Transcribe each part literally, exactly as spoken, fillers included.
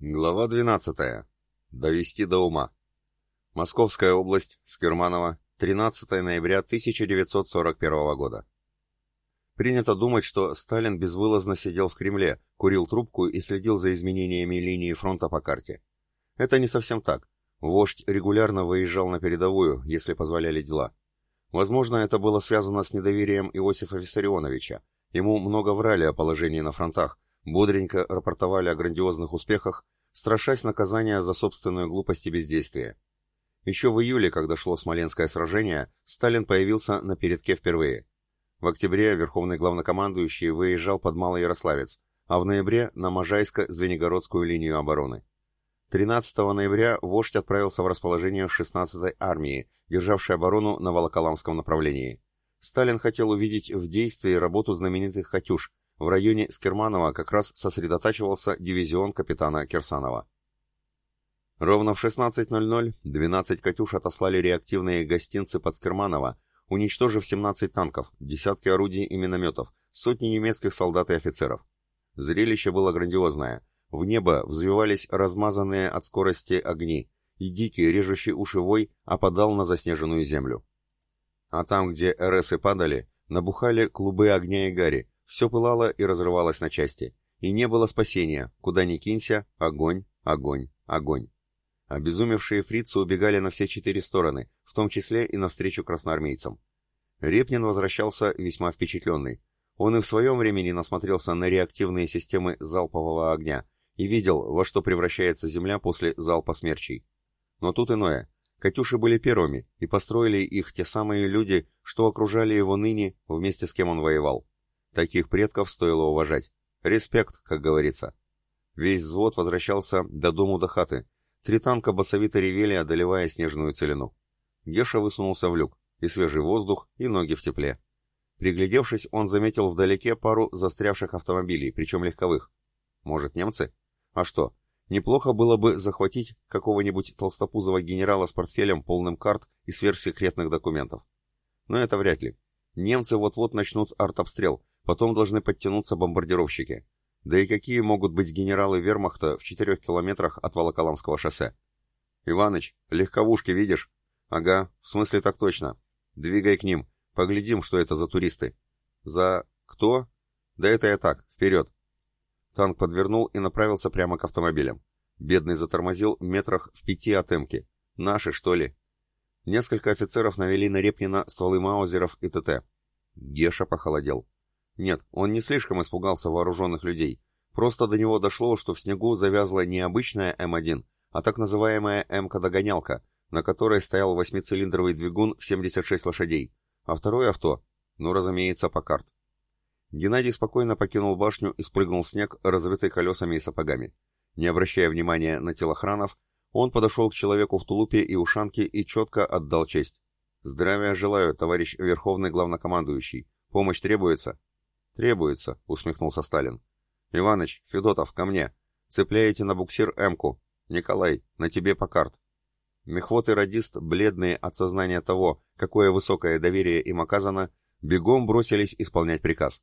Глава двенадцатая. Довести до ума. Московская область, Скирманово, тринадцатое ноября тысяча девятьсот сорок первого года. Принято думать, что Сталин безвылазно сидел в Кремле, курил трубку и следил за изменениями линии фронта по карте. Это не совсем так. Вождь регулярно выезжал на передовую, если позволяли дела. Возможно, это было связано с недоверием Иосифа Виссарионовича. Ему много врали о положении на фронтах, бодренько рапортовали о грандиозных успехах, страшась наказания за собственную глупость и бездействие. Еще в июле, когда шло Смоленское сражение, Сталин появился на передке впервые. В октябре верховный главнокомандующий выезжал под Малоярославец, а в ноябре на Можайско-Звенигородскую линию обороны. тринадцатого ноября вождь отправился в расположение шестнадцатой армии, державшей оборону на Волоколамском направлении. Сталин хотел увидеть в действии работу знаменитых «Катюш». В районе Скирманова как раз сосредотачивался дивизион капитана Кирсанова. Ровно в шестнадцать ноль ноль двенадцать «Катюш» отослали реактивные гостинцы под Скирманово, уничтожив семнадцать танков, десятки орудий и минометов, сотни немецких солдат и офицеров. Зрелище было грандиозное. В небо взвивались размазанные от скорости огни, и дикий, режущий уши вой опадал на заснеженную землю. А там, где РСы падали, набухали клубы огня и гари, все пылало и разрывалось на части, и не было спасения, куда ни кинься, огонь, огонь, огонь. Обезумевшие фрицы убегали на все четыре стороны, в том числе и навстречу красноармейцам. Репнин возвращался весьма впечатленный. Он и в своем времени насмотрелся на реактивные системы залпового огня и видел, во что превращается земля после залпа смерчей. Но тут иное. «Катюши» были первыми, и построили их те самые люди, что окружали его ныне, вместе с кем он воевал. Таких предков стоило уважать. Респект, как говорится. Весь взвод возвращался до дому до хаты. Три танка басовито ревели, одолевая снежную целину. Геша высунулся в люк. И свежий воздух, и ноги в тепле. Приглядевшись, он заметил вдалеке пару застрявших автомобилей, причем легковых. Может, немцы? А что? Неплохо было бы захватить какого-нибудь толстопузого генерала с портфелем, полным карт и сверхсекретных документов. Но это вряд ли. Немцы вот-вот начнут артобстрел, потом должны подтянуться бомбардировщики. Да и какие могут быть генералы вермахта в четырех километрах от Волоколамского шоссе? «Иваныч, легковушки видишь?» «Ага, в смысле так точно. Двигай к ним, поглядим, что это за туристы». «За... кто?» «Да это я так, вперед». Танк подвернул и направился прямо к автомобилям. Бедный затормозил метрах в пяти от эмки. «Наши, что ли?» Несколько офицеров навели на Репнина стволы маузеров и ТТ. Геша похолодел. Нет, он не слишком испугался вооруженных людей. Просто до него дошло, что в снегу завязла не обычная эм один, а так называемая «Эмка-догонялка», на которой стоял восьмицилиндровый двигун в семьдесят шесть лошадей, а второе авто, ну, разумеется, Паккарт. Геннадий спокойно покинул башню и спрыгнул в снег, разрытый колесами и сапогами. Не обращая внимания на телохранов, он подошел к человеку в тулупе и ушанке и четко отдал честь. «Здравия желаю, товарищ Верховный Главнокомандующий. Помощь требуется?» «Требуется», — усмехнулся Сталин. «Иваныч, Федотов, ко мне. Цепляете на буксир Эмку. Николай, на тебе Паккарт». Мехвод и радист, бледные от сознания того, какое высокое доверие им оказано, бегом бросились исполнять приказ.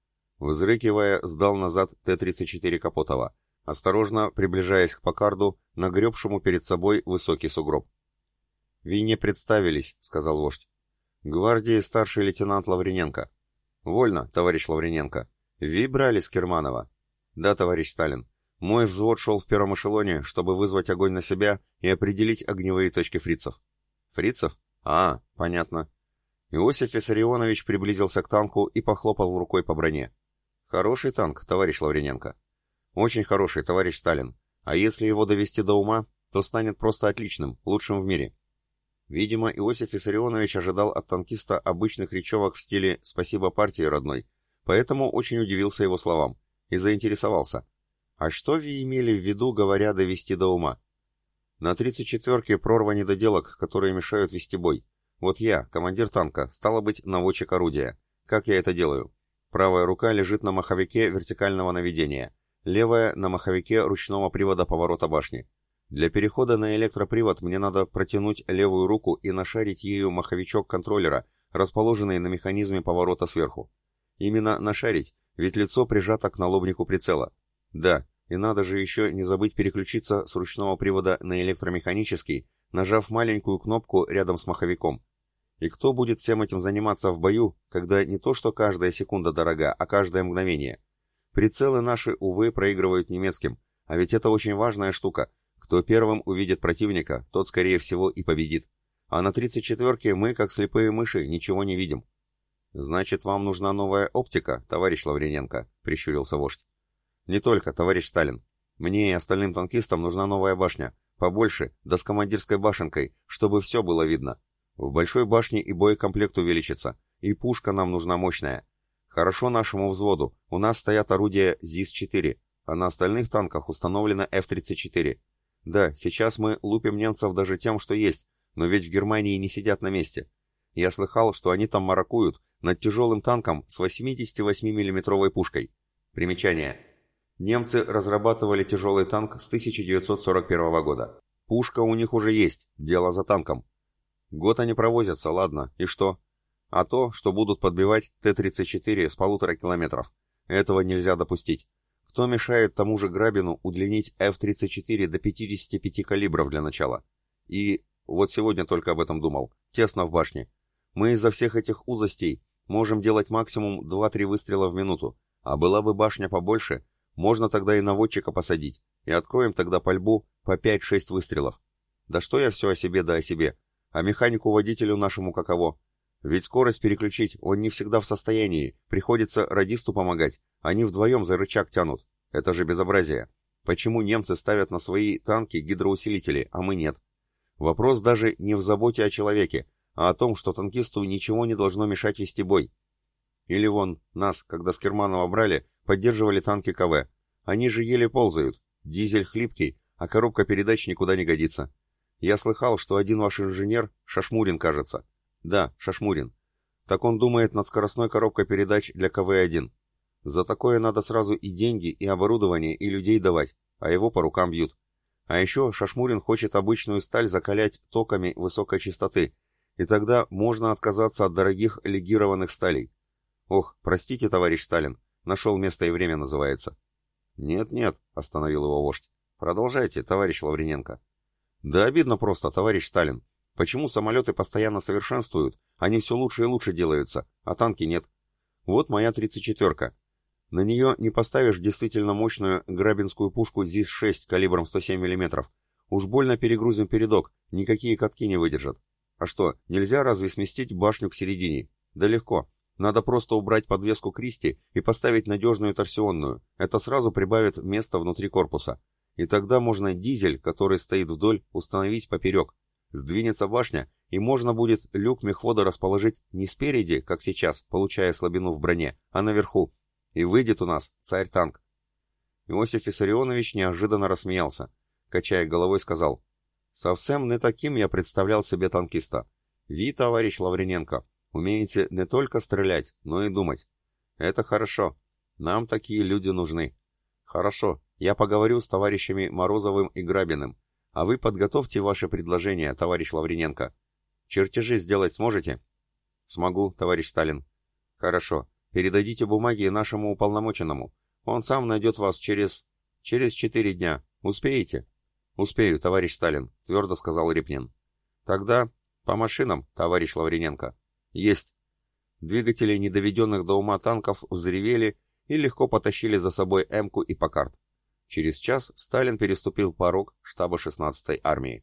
Взрыкивая, сдал назад Т тридцать четыре Капотова, осторожно приближаясь к Паккарду, нагребшему перед собой высокий сугроб. «Ви не представились», — сказал вождь. «Гвардии старший лейтенант Лавриненко». «Вольно, товарищ Лавриненко. Ви брали Скирманова?» «Да, товарищ Сталин. Мой взвод шел в первом эшелоне, чтобы вызвать огонь на себя и определить огневые точки фрицев». «Фрицев? А, понятно». Иосиф Виссарионович приблизился к танку и похлопал рукой по броне. «Хороший танк, товарищ Лавриненко». «Очень хороший, товарищ Сталин. А если его довести до ума, то станет просто отличным, лучшим в мире». Видимо, Иосиф Виссарионович ожидал от танкиста обычных речевок в стиле «спасибо партии родной», поэтому очень удивился его словам и заинтересовался. «А что вы имели в виду, говоря довести до ума?» «На тридцать четвёрке прорва недоделок, которые мешают вести бой. Вот я, командир танка, стало быть, наводчик орудия. Как я это делаю? Правая рука лежит на маховике вертикального наведения, левая — на маховике ручного привода поворота башни. Для перехода на электропривод мне надо протянуть левую руку и нашарить ею маховичок контроллера, расположенный на механизме поворота сверху. Именно нашарить, ведь лицо прижато к налобнику прицела. Да, И надо же еще не забыть переключиться с ручного привода на электромеханический, нажав маленькую кнопку рядом с маховиком. И кто будет всем этим заниматься в бою, когда не то что каждая секунда дорога, а каждое мгновение? Прицелы наши, увы, проигрывают немецким, а ведь это очень важная штука. Кто первым увидит противника, тот, скорее всего, и победит. А на тридцать четвёрке мы, как слепые мыши, ничего не видим. «Значит, вам нужна новая оптика, товарищ Лавриненко», — прищурился вождь. «Не только, товарищ Сталин. Мне и остальным танкистам нужна новая башня, побольше, да с командирской башенкой, чтобы все было видно. В большой башне и боекомплект увеличится, и пушка нам нужна мощная. Хорошо нашему взводу, у нас стоят орудия зис четыре, а на остальных танках установлено эф тридцать четыре. Да, сейчас мы лупим немцев даже тем, что есть, но ведь в Германии не сидят на месте. Я слыхал, что они там маракуют над тяжелым танком с восьмидесятивосьмимиллиметровой пушкой. Примечание. Немцы разрабатывали тяжелый танк с тысяча девятьсот сорок первого года. Пушка у них уже есть, дело за танком. Год они провозятся, ладно, и что? А то, что будут подбивать Т тридцать четыре с полутора километров. Этого нельзя допустить. Кто мешает тому же Грабину удлинить эф тридцать четыре до пятидесяти пяти калибров для начала? И вот сегодня только об этом думал. Тесно в башне. Мы из-за всех этих узостей можем делать максимум два-три выстрела в минуту. А была бы башня побольше, можно тогда и наводчика посадить. И откроем тогда пальбу по пять-шесть выстрелов. Да что я все о себе да о себе. А механику-водителю нашему каково? Ведь скорость переключить он не всегда в состоянии, приходится радисту помогать, они вдвоем за рычаг тянут. Это же безобразие. Почему немцы ставят на свои танки гидроусилители, а мы нет? Вопрос даже не в заботе о человеке, а о том, что танкисту ничего не должно мешать вести бой. Или вон, нас, когда с Керманова брали, поддерживали танки ка вэ. Они же еле ползают, дизель хлипкий, а коробка передач никуда не годится. Я слыхал, что один ваш инженер, Шашмурин, кажется. Да, Шашмурин. Так он думает над скоростной коробкой передач для ка вэ один. За такое надо сразу и деньги, и оборудование, и людей давать, а его по рукам бьют. А еще Шашмурин хочет обычную сталь закалять токами высокой частоты, и тогда можно отказаться от дорогих легированных сталей. Ох, простите, товарищ Сталин, нашел место и время называется. Нет-нет, остановил его вождь. Продолжайте, товарищ Лавриненко. Да обидно просто, товарищ Сталин. Почему самолеты постоянно совершенствуют, они все лучше и лучше делаются, а танки нет? Вот моя тридцать четвёрка. На нее не поставишь действительно мощную грабинскую пушку зис шесть калибром сто семь миллиметров. Уж больно перегрузим передок, никакие катки не выдержат. А что, нельзя разве сместить башню к середине? Да легко. Надо просто убрать подвеску Кристи и поставить надежную торсионную. Это сразу прибавит места внутри корпуса. И тогда можно дизель, который стоит вдоль, установить поперек. Сдвинется башня, и можно будет люк мехвода расположить не спереди, как сейчас, получая слабину в броне, а наверху. И выйдет у нас царь-танк. Иосиф Виссарионович неожиданно рассмеялся. Качая головой, сказал: «Совсем не таким я представлял себе танкиста. Ви, товарищ Лавриненко, умеете не только стрелять, но и думать. Это хорошо. Нам такие люди нужны. Хорошо, я поговорю с товарищами Морозовым и Грабиным. А вы подготовьте ваши предложения, товарищ Лавриненко. Чертежи сделать сможете?» «Смогу, товарищ Сталин». «Хорошо. Передадите бумаги нашему уполномоченному. Он сам найдет вас через... через четыре дня. Успеете?» «Успею, товарищ Сталин», — твердо сказал Репнин. «Тогда по машинам, товарищ Лавриненко». «Есть». Двигатели недоведенных до ума танков взревели и легко потащили за собой Эмку и Паккарт. Через час Сталин переступил порог штаба шестнадцатой армии.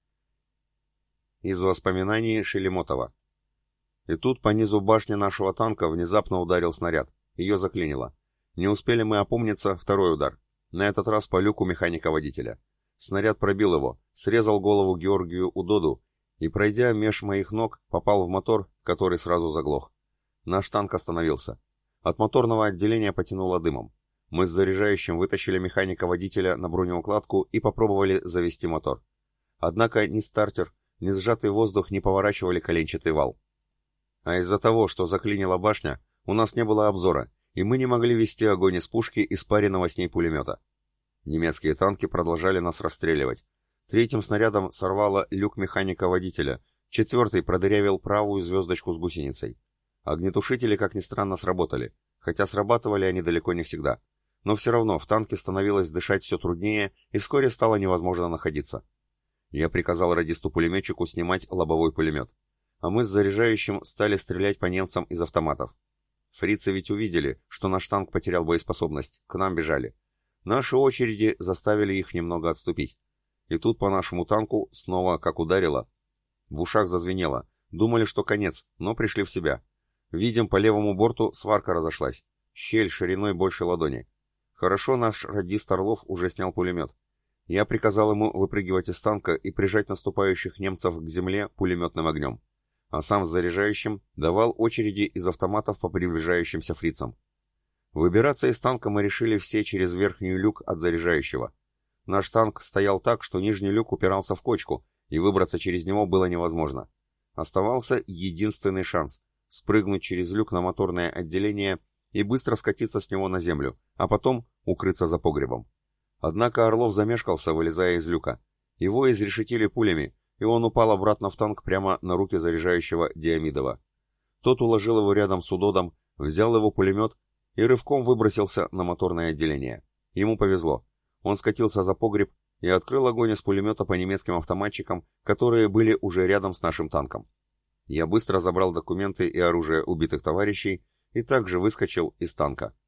Из воспоминаний Шелемотова. И тут по низу башни нашего танка внезапно ударил снаряд. Ее заклинило. Не успели мы опомниться, второй удар. На этот раз по люку механика-водителя. Снаряд пробил его, срезал голову Георгию Удоду и, пройдя меж моих ног, попал в мотор, который сразу заглох. Наш танк остановился. От моторного отделения потянуло дымом. Мы с заряжающим вытащили механика-водителя на бронеукладку и попробовали завести мотор. Однако ни стартер, ни сжатый воздух не поворачивали коленчатый вал. А из-за того, что заклинила башня, у нас не было обзора, и мы не могли вести огонь из пушки и спаренного с ней пулемета. Немецкие танки продолжали нас расстреливать. Третьим снарядом сорвало люк механика-водителя, четвертый продырявил правую звездочку с гусеницей. Огнетушители, как ни странно, сработали, хотя срабатывали они далеко не всегда. но все равно в танке становилось дышать все труднее и вскоре стало невозможно находиться. Я приказал радисту-пулеметчику снимать лобовой пулемет, а мы с заряжающим стали стрелять по немцам из автоматов. Фрицы ведь увидели, что наш танк потерял боеспособность, к нам бежали. Наши очереди заставили их немного отступить. И тут по нашему танку снова как ударило. В ушах зазвенело. Думали, что конец, но пришли в себя. Видим, по левому борту сварка разошлась. Щель шириной больше ладони. Хорошо наш радист Орлов уже снял пулемет. Я приказал ему выпрыгивать из танка и прижать наступающих немцев к земле пулеметным огнем. А сам с заряжающим давал очереди из автоматов по приближающимся фрицам. Выбираться из танка мы решили все через верхний люк от заряжающего. Наш танк стоял так, что нижний люк упирался в кочку, и выбраться через него было невозможно. Оставался единственный шанс — спрыгнуть через люк на моторное отделение и быстро скатиться с него на землю, а потом укрыться за погребом. Однако Орлов замешкался, вылезая из люка. Его изрешетили пулями, и он упал обратно в танк прямо на руки заряжающего Диамидова. Тот уложил его рядом с удодом, взял его пулемет и рывком выбросился на моторное отделение. Ему повезло. Он скатился за погреб и открыл огонь из пулемета по немецким автоматчикам, которые были уже рядом с нашим танком. Я быстро забрал документы и оружие убитых товарищей и также выскочил из танка.